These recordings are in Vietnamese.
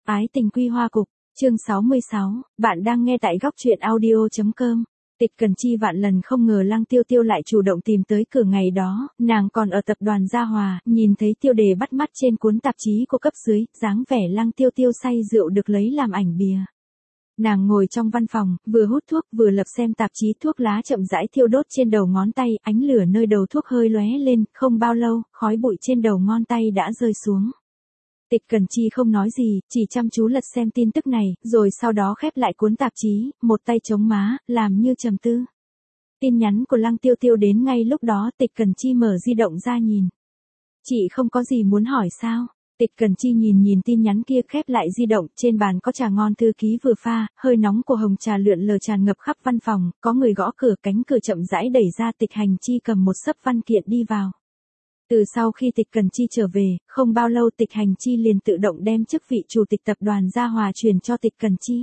Ái tình quy hoa cục, chương 66, bạn đang nghe tại góc truyện audio.com. Tịch Cần Chi vạn lần không ngờ Lăng Tiêu Tiêu lại chủ động tìm tới cửa ngày đó, nàng còn ở tập đoàn Gia Hòa, nhìn thấy tiêu đề bắt mắt trên cuốn tạp chí của cấp dưới, dáng vẻ Lăng Tiêu Tiêu say rượu được lấy làm ảnh bìa. Nàng ngồi trong văn phòng, vừa hút thuốc vừa lật xem tạp chí, thuốc lá chậm rãi thiêu đốt trên đầu ngón tay, ánh lửa nơi đầu thuốc hơi lóe lên, không bao lâu, khói bụi trên đầu ngón tay đã rơi xuống. Tịch Cần Chi không nói gì, chỉ chăm chú lật xem tin tức này, rồi sau đó khép lại cuốn tạp chí, một tay chống má, làm như trầm tư. Tin nhắn của Lăng Tiêu Tiêu đến ngay lúc đó, Tịch Cần Chi mở di động ra nhìn. Chị không có gì muốn hỏi sao? Tịch Cần Chi nhìn tin nhắn kia, khép lại di động, trên bàn có trà ngon thư ký vừa pha, hơi nóng của hồng trà lượn lờ tràn ngập khắp văn phòng, có người gõ cửa, cánh cửa chậm rãi đẩy ra, Tịch Hành Chi cầm một xấp văn kiện đi vào. Từ sau khi Tịch Cần Chi trở về, không bao lâu Tịch Hành Chi liền tự động đem chức vị chủ tịch tập đoàn Gia Hòa truyền cho Tịch Cần Chi.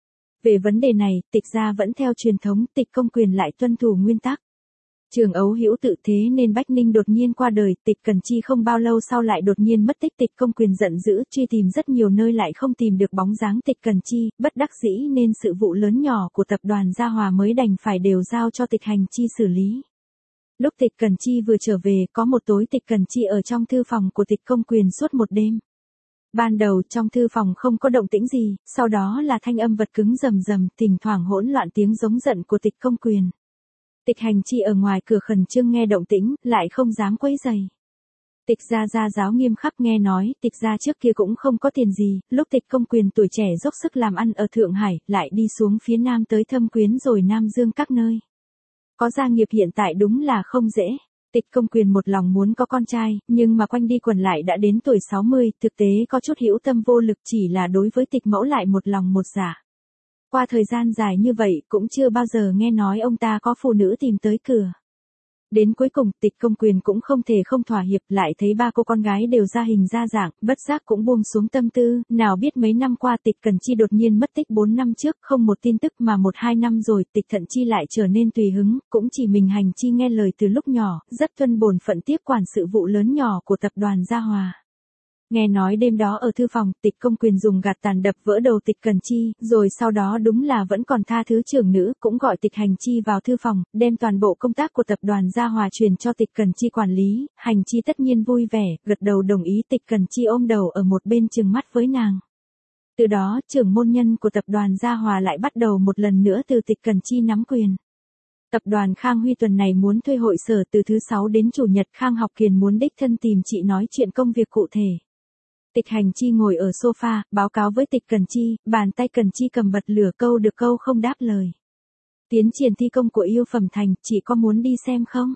Về vấn đề này, Tịch gia vẫn theo truyền thống, Tịch Công Quyền lại tuân thủ nguyên tắc. Trường Ấu Hữu tự thế nên Bách Ninh đột nhiên qua đời, Tịch Cần Chi không bao lâu sau lại đột nhiên mất tích, Tịch Công Quyền giận dữ, truy tìm rất nhiều nơi lại không tìm được bóng dáng Tịch Cần Chi, bất đắc dĩ nên sự vụ lớn nhỏ của tập đoàn Gia Hòa mới đành phải đều giao cho Tịch Hành Chi xử lý. Lúc Tịch Cần Chi vừa trở về, có một tối Tịch Cần Chi ở trong thư phòng của Tịch Công Quyền suốt một đêm. Ban đầu trong thư phòng không có động tĩnh gì, sau đó là thanh âm vật cứng rầm rầm, thỉnh thoảng hỗn loạn tiếng giống giận của Tịch Công Quyền. Tịch Hành Chi ở ngoài cửa khẩn trương nghe động tĩnh, lại không dám quấy rầy. Tịch gia gia giáo nghiêm khắc, nghe nói, Tịch gia trước kia cũng không có tiền gì, lúc Tịch Công Quyền tuổi trẻ dốc sức làm ăn ở Thượng Hải, lại đi xuống phía Nam tới Thâm Quyến rồi Nam Dương các nơi. Có gia nghiệp hiện tại đúng là không dễ. Tịch Công Quyền một lòng muốn có con trai, nhưng mà quanh đi quẩn lại đã đến tuổi 60, thực tế có chút hữu tâm vô lực, chỉ là đối với Tịch mẫu lại một lòng một dạ. Qua thời gian dài như vậy, cũng chưa bao giờ nghe nói ông ta có phụ nữ tìm tới cửa. Đến cuối cùng, Tịch Công Quyền cũng không thể không thỏa hiệp, lại thấy ba cô con gái đều ra hình ra dạng, bất giác cũng buông xuống tâm tư, nào biết mấy năm qua Tịch Cần Chi đột nhiên mất tích, 4 năm trước không một tin tức mà 1-2 năm rồi, Tịch Thận Chi lại trở nên tùy hứng, cũng chỉ mình Hành Chi nghe lời từ lúc nhỏ, rất tuân bổn phận tiếp quản sự vụ lớn nhỏ của tập đoàn Gia Hòa. Nghe nói đêm đó ở thư phòng, Tịch Công Quyền dùng gạt tàn đập vỡ đầu Tịch Cần Chi, rồi sau đó đúng là vẫn còn tha thứ trưởng nữ, cũng gọi Tịch Hành Chi vào thư phòng, đem toàn bộ công tác của tập đoàn Gia Hòa truyền cho Tịch Cần Chi quản lý. Hành Chi tất nhiên vui vẻ, gật đầu đồng ý. Tịch Cần Chi ôm đầu ở một bên trừng mắt với nàng. Từ đó, trưởng môn nhân của tập đoàn Gia Hòa lại bắt đầu một lần nữa từ Tịch Cần Chi nắm quyền. Tập đoàn Khang Huy tuần này muốn thuê hội sở từ thứ 6 đến chủ nhật, Khang Học Kiền muốn đích thân tìm chị nói chuyện công việc cụ thể. Tịch Hành Chi ngồi ở sofa, báo cáo với Tịch Cần Chi, bàn tay Cần Chi cầm bật lửa, câu được câu không đáp lời. Tiến triển thi công của Yêu Phẩm Thành, chị có muốn đi xem không?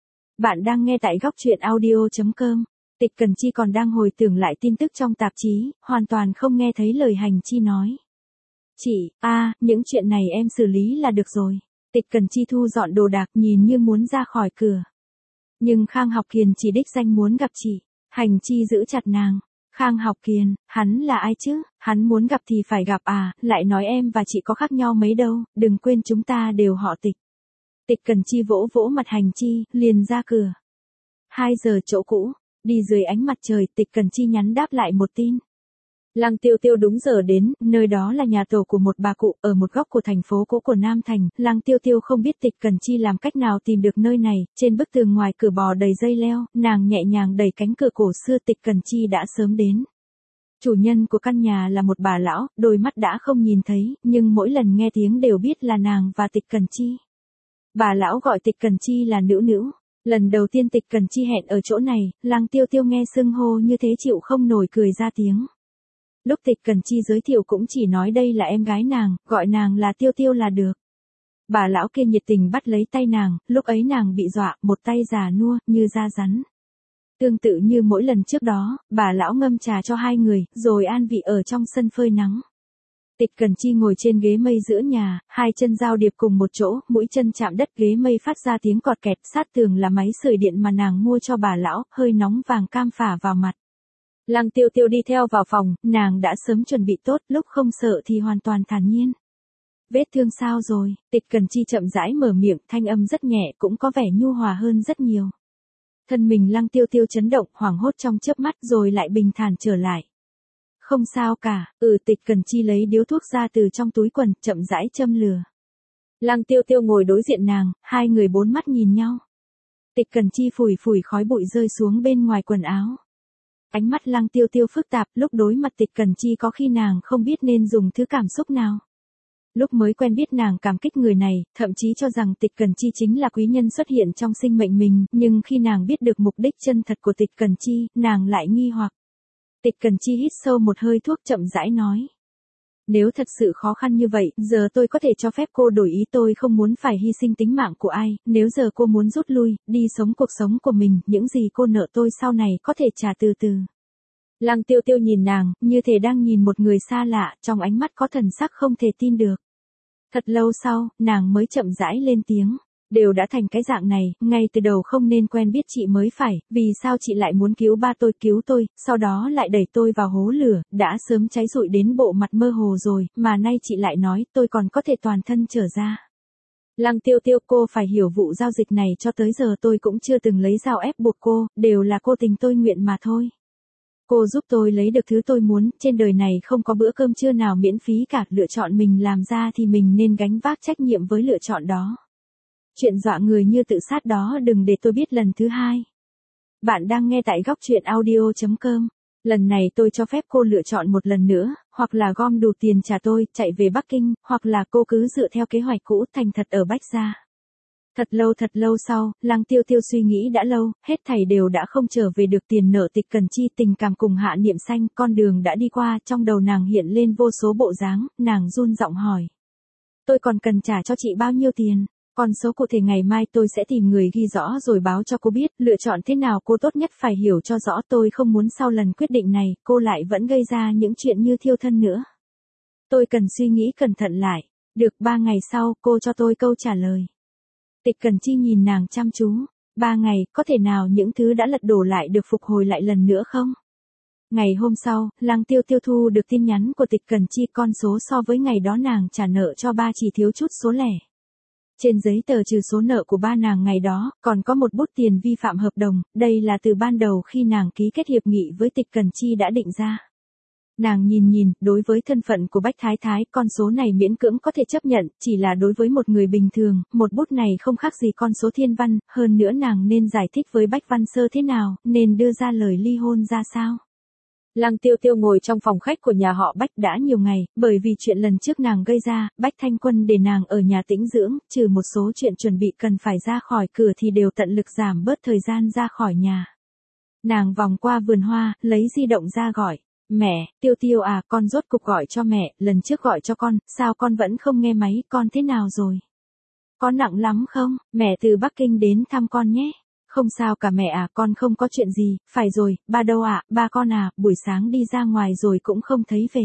Bạn đang nghe tại góc truyện audio.com. Tịch Cần Chi còn đang hồi tưởng lại tin tức trong tạp chí, hoàn toàn không nghe thấy lời Hành Chi nói. Chị, những chuyện này em xử lý là được rồi. Tịch Cần Chi thu dọn đồ đạc, nhìn như muốn ra khỏi cửa. Nhưng Khang Học Kiền chỉ đích danh muốn gặp chị. Hành Chi giữ chặt nàng. Khang Học Kiền, hắn là ai chứ? Hắn muốn gặp thì phải gặp à, lại nói em và chị có khác nhau mấy đâu, đừng quên chúng ta đều họ Tịch. Tịch Cần Chi vỗ vỗ mặt Hành Chi, liền ra cửa. 2 giờ chỗ cũ, đi dưới ánh mặt trời, Tịch Cần Chi nhắn đáp lại một tin. Lăng Tiêu Tiêu đúng giờ đến, nơi đó là nhà tổ của một bà cụ, ở một góc của thành phố cũ của Nam Thành. Lăng Tiêu Tiêu không biết Tịch Cần Chi làm cách nào tìm được nơi này, trên bức tường ngoài cửa bò đầy dây leo, nàng nhẹ nhàng đẩy cánh cửa cổ xưa, Tịch Cần Chi đã sớm đến. Chủ nhân của căn nhà là một bà lão, đôi mắt đã không nhìn thấy, nhưng mỗi lần nghe tiếng đều biết là nàng và Tịch Cần Chi. Bà lão gọi Tịch Cần Chi là nữ nữ. Lần đầu tiên Tịch Cần Chi hẹn ở chỗ này, Lăng Tiêu Tiêu nghe xưng hô như thế chịu không nổi, cười ra tiếng. Lúc Tịch Cần Chi giới thiệu cũng chỉ nói đây là em gái nàng, gọi nàng là Tiêu Tiêu là được. Bà lão kia nhiệt tình bắt lấy tay nàng, lúc ấy nàng bị dọa, một tay già nua, như da rắn. Tương tự như mỗi lần trước đó, bà lão ngâm trà cho hai người, rồi an vị ở trong sân phơi nắng. Tịch Cần Chi ngồi trên ghế mây giữa nhà, hai chân giao điệp cùng một chỗ, mũi chân chạm đất, ghế mây phát ra tiếng cọt kẹt, sát tường là máy sưởi điện mà nàng mua cho bà lão, hơi nóng vàng cam phả vào mặt. Lăng Tiêu Tiêu đi theo vào phòng, nàng đã sớm chuẩn bị tốt, lúc không sợ thì hoàn toàn thản nhiên. Vết thương sao rồi? Tịch Cần Chi chậm rãi mở miệng, thanh âm rất nhẹ, cũng có vẻ nhu hòa hơn rất nhiều. Thân mình Lăng Tiêu Tiêu chấn động, hoảng hốt trong chớp mắt rồi lại bình thản trở lại. Không sao cả, Tịch Cần Chi lấy điếu thuốc ra từ trong túi quần, chậm rãi châm lửa. Lăng Tiêu Tiêu ngồi đối diện nàng, hai người bốn mắt nhìn nhau. Tịch Cần Chi phủi phủi khói bụi rơi xuống bên ngoài quần áo. Ánh mắt Lăng Tiêu Tiêu phức tạp, lúc đối mặt Tịch Cần Chi có khi nàng không biết nên dùng thứ cảm xúc nào. Lúc mới quen biết nàng cảm kích người này, thậm chí cho rằng Tịch Cần Chi chính là quý nhân xuất hiện trong sinh mệnh mình, nhưng khi nàng biết được mục đích chân thật của Tịch Cần Chi, nàng lại nghi hoặc. Tịch Cần Chi hít sâu một hơi thuốc chậm rãi nói. Nếu thật sự khó khăn như vậy, giờ tôi có thể cho phép cô đổi ý, tôi không muốn phải hy sinh tính mạng của ai, nếu giờ cô muốn rút lui, đi sống cuộc sống của mình, những gì cô nợ tôi sau này có thể trả từ từ. Lăng Tiêu Tiêu nhìn nàng, như thể đang nhìn một người xa lạ, trong ánh mắt có thần sắc không thể tin được. Thật lâu sau, nàng mới chậm rãi lên tiếng. Đều đã thành cái dạng này, ngay từ đầu không nên quen biết chị mới phải, vì sao chị lại muốn cứu ba tôi, cứu tôi, sau đó lại đẩy tôi vào hố lửa, đã sớm cháy rụi đến bộ mặt mơ hồ rồi, mà nay chị lại nói tôi còn có thể toàn thân trở ra. Lăng Tiêu Tiêu, cô phải hiểu vụ giao dịch này cho tới giờ tôi cũng chưa từng lấy dao ép buộc cô, đều là cô tình tôi nguyện mà thôi. Cô giúp tôi lấy được thứ tôi muốn, trên đời này không có bữa cơm trưa nào miễn phí cả, lựa chọn mình làm ra thì mình nên gánh vác trách nhiệm với lựa chọn đó. Chuyện dọa người như tự sát đó đừng để tôi biết lần thứ hai. Bạn đang nghe tại góc truyện audio.com. Lần này tôi cho phép cô lựa chọn một lần nữa, hoặc là gom đủ tiền trả tôi, chạy về Bắc Kinh, hoặc là cô cứ dựa theo kế hoạch cũ thành thật ở Bách Gia. Thật lâu sau, Lăng Tiêu Tiêu suy nghĩ đã lâu, hết thảy đều đã không trở về được tiền nợ Tịch Cần Chi, tình cảm cùng Hạ Niệm Xanh, con đường đã đi qua, trong đầu nàng hiện lên vô số bộ dáng, nàng run giọng hỏi. Tôi còn cần trả cho chị bao nhiêu tiền? Con số cụ thể ngày mai tôi sẽ tìm người ghi rõ rồi báo cho cô biết, lựa chọn thế nào cô tốt nhất phải hiểu cho rõ, tôi không muốn sau lần quyết định này, cô lại vẫn gây ra những chuyện như thiêu thân nữa. Tôi cần suy nghĩ cẩn thận lại. Được, 3 ngày sau, cô cho tôi câu trả lời. Tịch Cần Chi nhìn nàng chăm chú. 3 ngày, có thể nào những thứ đã lật đổ lại được phục hồi lại lần nữa không? Ngày hôm sau, Lăng Tiêu Tiêu thu được tin nhắn của Tịch Cần Chi, con số so với ngày đó nàng trả nợ cho ba chỉ thiếu chút số lẻ. Trên giấy tờ trừ số nợ của ba nàng ngày đó, còn có một bút tiền vi phạm hợp đồng, đây là từ ban đầu khi nàng ký kết hiệp nghị với Tịch Cần Chi đã định ra. Nàng nhìn, đối với thân phận của Bách Thái Thái, con số này miễn cưỡng có thể chấp nhận, chỉ là đối với một người bình thường, một bút này không khác gì con số thiên văn, hơn nữa nàng nên giải thích với Bách Văn Sơ thế nào, nên đưa ra lời ly hôn ra sao. Lăng Tiêu Tiêu ngồi trong phòng khách của nhà họ Bách đã nhiều ngày, bởi vì chuyện lần trước nàng gây ra, Bách Thanh Quân để nàng ở nhà tĩnh dưỡng, trừ một số chuyện chuẩn bị cần phải ra khỏi cửa thì đều tận lực giảm bớt thời gian ra khỏi nhà. Nàng vòng qua vườn hoa, lấy di động ra gọi. Mẹ, Tiêu Tiêu à, con rốt cục gọi cho mẹ, lần trước gọi cho con, sao con vẫn không nghe máy, con thế nào rồi? Có nặng lắm không? Mẹ từ Bắc Kinh đến thăm con nhé. Không sao cả mẹ à, con không có chuyện gì, phải rồi, ba đâu ạ, ba con à, buổi sáng đi ra ngoài rồi cũng không thấy về.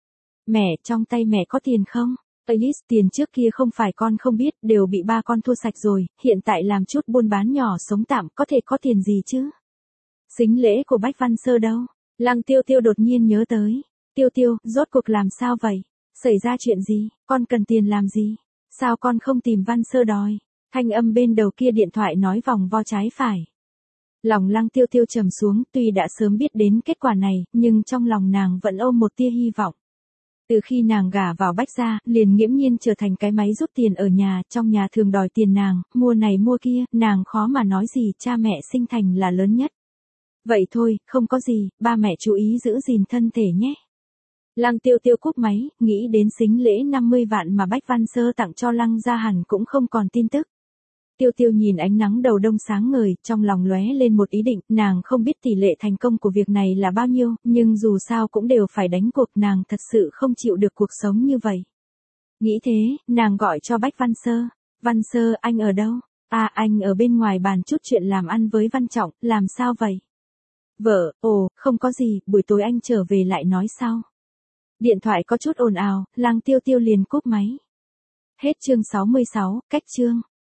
Mẹ, trong tay mẹ có tiền không? Alice, tiền trước kia không phải con không biết, đều bị ba con thua sạch rồi, hiện tại làm chút buôn bán nhỏ sống tạm, có thể có tiền gì chứ? Sính lễ của Bách Văn Sơ đâu? Lăng Tiêu Tiêu đột nhiên nhớ tới. Tiêu Tiêu, rốt cuộc làm sao vậy? Xảy ra chuyện gì? Con cần tiền làm gì? Sao con không tìm Văn Sơ đòi? Thanh âm bên đầu kia điện thoại nói vòng vo trái phải. Lòng Lăng Tiêu Tiêu trầm xuống, tuy đã sớm biết đến kết quả này, nhưng trong lòng nàng vẫn ôm một tia hy vọng. Từ khi nàng gả vào Bách Gia, liền nghiễm nhiên trở thành cái máy rút tiền ở nhà, trong nhà thường đòi tiền nàng, mua này mua kia, nàng khó mà nói gì, cha mẹ sinh thành là lớn nhất. Vậy thôi, không có gì, ba mẹ chú ý giữ gìn thân thể nhé. Lăng Tiêu Tiêu cúp máy, nghĩ đến sính lễ 50 vạn mà Bách Văn Sơ tặng cho Lăng Gia hẳn cũng không còn tin tức. Tiêu Tiêu nhìn ánh nắng đầu đông sáng ngời, trong lòng lóe lên một ý định, nàng không biết tỷ lệ thành công của việc này là bao nhiêu, nhưng dù sao cũng đều phải đánh cuộc, nàng thật sự không chịu được cuộc sống như vậy. Nghĩ thế, nàng gọi cho Bách Văn Sơ. Văn Sơ, anh ở đâu? À, anh ở bên ngoài bàn chút chuyện làm ăn với Văn Trọng, làm sao vậy? Vợ, không có gì, buổi tối anh trở về lại nói sau. Điện thoại có chút ồn ào, Lăng Tiêu Tiêu liền cúp máy. Hết chương 66, cách chương.